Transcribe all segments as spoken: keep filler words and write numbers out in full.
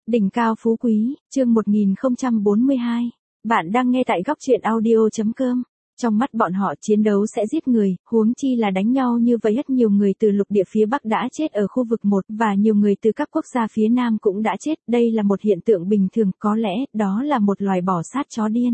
Đỉnh cao phú quý, chương một nghìn không trăm bốn mươi hai. Bạn đang nghe tại góc truyện audio.com. Trong mắt bọn họ chiến đấu sẽ giết người, huống chi là đánh nhau như vậy. Rất nhiều người từ lục địa phía Bắc đã chết ở khu vực một và nhiều người từ các quốc gia phía Nam cũng đã chết. Đây là một hiện tượng bình thường, có lẽ đó là một loài bò sát chó điên.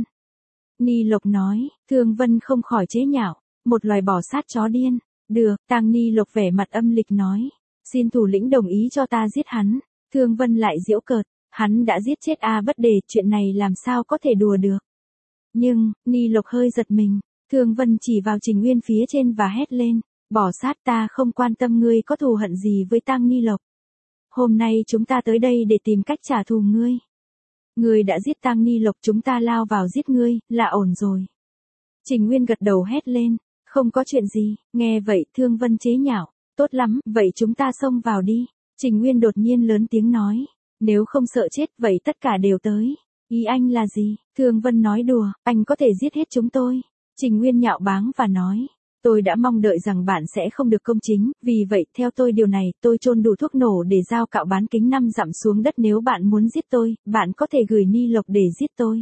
Ni Lộc nói, Thương Vân không khỏi chế nhạo, một loài bò sát chó điên. Được, Tang Ni Lộc vẻ mặt âm lịch nói, xin thủ lĩnh đồng ý cho ta giết hắn. Thương Vân lại giễu cợt, hắn đã giết chết A Bất Đề, chuyện này làm sao có thể đùa được. Nhưng, Ni Lộc hơi giật mình, Thương Vân chỉ vào Trình Uyên phía trên và hét lên, bỏ sát, ta không quan tâm ngươi có thù hận gì với Tang Ni Lộc. Hôm nay chúng ta tới đây để tìm cách trả thù ngươi. Ngươi đã giết Tang Ni Lộc, chúng ta lao vào giết ngươi, là ổn rồi. Trình Uyên gật đầu hét lên, không có chuyện gì. Nghe vậy Thương Vân chế nhạo, tốt lắm, vậy chúng ta xông vào đi. Trình Uyên đột nhiên lớn tiếng nói, nếu không sợ chết vậy tất cả đều tới. Ý anh là gì? Thương Vân nói đùa, anh có thể giết hết chúng tôi. Trình Uyên nhạo báng và nói, tôi đã mong đợi rằng bạn sẽ không được công chính, vì vậy theo tôi điều này, tôi chôn đủ thuốc nổ để giao cạo bán kính năm dặm xuống đất. Nếu bạn muốn giết tôi, bạn có thể gửi Ni Lộc để giết tôi.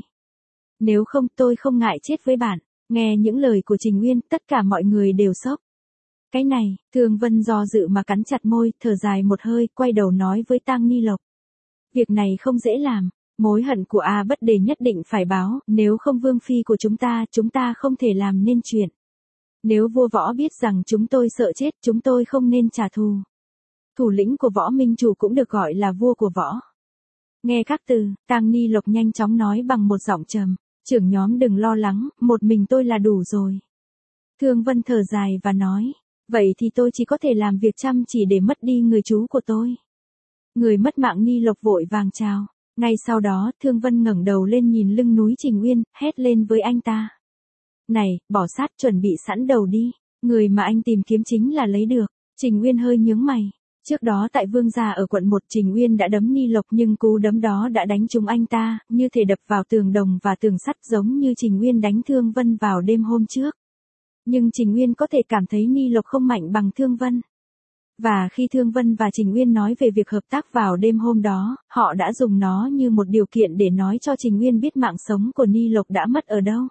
Nếu không, tôi không ngại chết với bạn. Nghe những lời của Trình Uyên, tất cả mọi người đều sốc. Cái này, Thương Vân do dự mà cắn chặt môi, thở dài một hơi, quay đầu nói với Tang Ni Lộc. Việc này không dễ làm, mối hận của A Bất Đề nhất định phải báo, nếu không vương phi của chúng ta, chúng ta không thể làm nên chuyện. Nếu vua Võ biết rằng chúng tôi sợ chết, chúng tôi không nên trả thù. Thủ lĩnh của Võ Minh Chủ cũng được gọi là vua của Võ. Nghe các từ, Tang Ni Lộc nhanh chóng nói bằng một giọng trầm, trưởng nhóm đừng lo lắng, một mình tôi là đủ rồi. Thương Vân thở dài và nói, vậy thì tôi chỉ có thể làm việc chăm chỉ để mất đi người chú của tôi. Người mất mạng. Ni Lộc vội vàng chào. Ngay sau đó, Thương Vân ngẩng đầu lên nhìn lưng núi Trình Uyên, hét lên với anh ta. Này, bỏ sát, chuẩn bị sẵn đầu đi. Người mà anh tìm kiếm chính là lấy được. Trình Uyên hơi nhướng mày. Trước đó tại Vương Gia ở quận một, Trình Uyên đã đấm Ni Lộc nhưng cú đấm đó đã đánh trúng anh ta, như thể đập vào tường đồng và tường sắt, giống như Trình Uyên đánh Thương Vân vào đêm hôm trước. Nhưng Trình Uyên có thể cảm thấy Ni Lộc không mạnh bằng Thương Vân. Và khi Thương Vân và Trình Uyên nói về việc hợp tác vào đêm hôm đó, họ đã dùng nó như một điều kiện để nói cho Trình Uyên biết mạng sống của Ni Lộc đã mất ở đâu.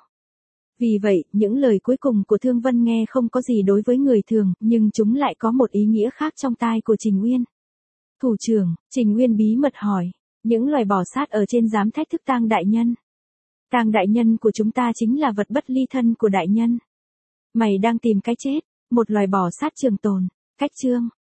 Vì vậy, những lời cuối cùng của Thương Vân nghe không có gì đối với người thường, nhưng chúng lại có một ý nghĩa khác trong tai của Trình Uyên. Thủ trưởng, Trình Uyên bí mật hỏi, những loài bò sát ở trên dám thách thức Tang đại nhân. Tang đại nhân của chúng ta chính là vật bất ly thân của đại nhân. Mày đang tìm cái chết, một loài bò sát trường tồn. Cách chương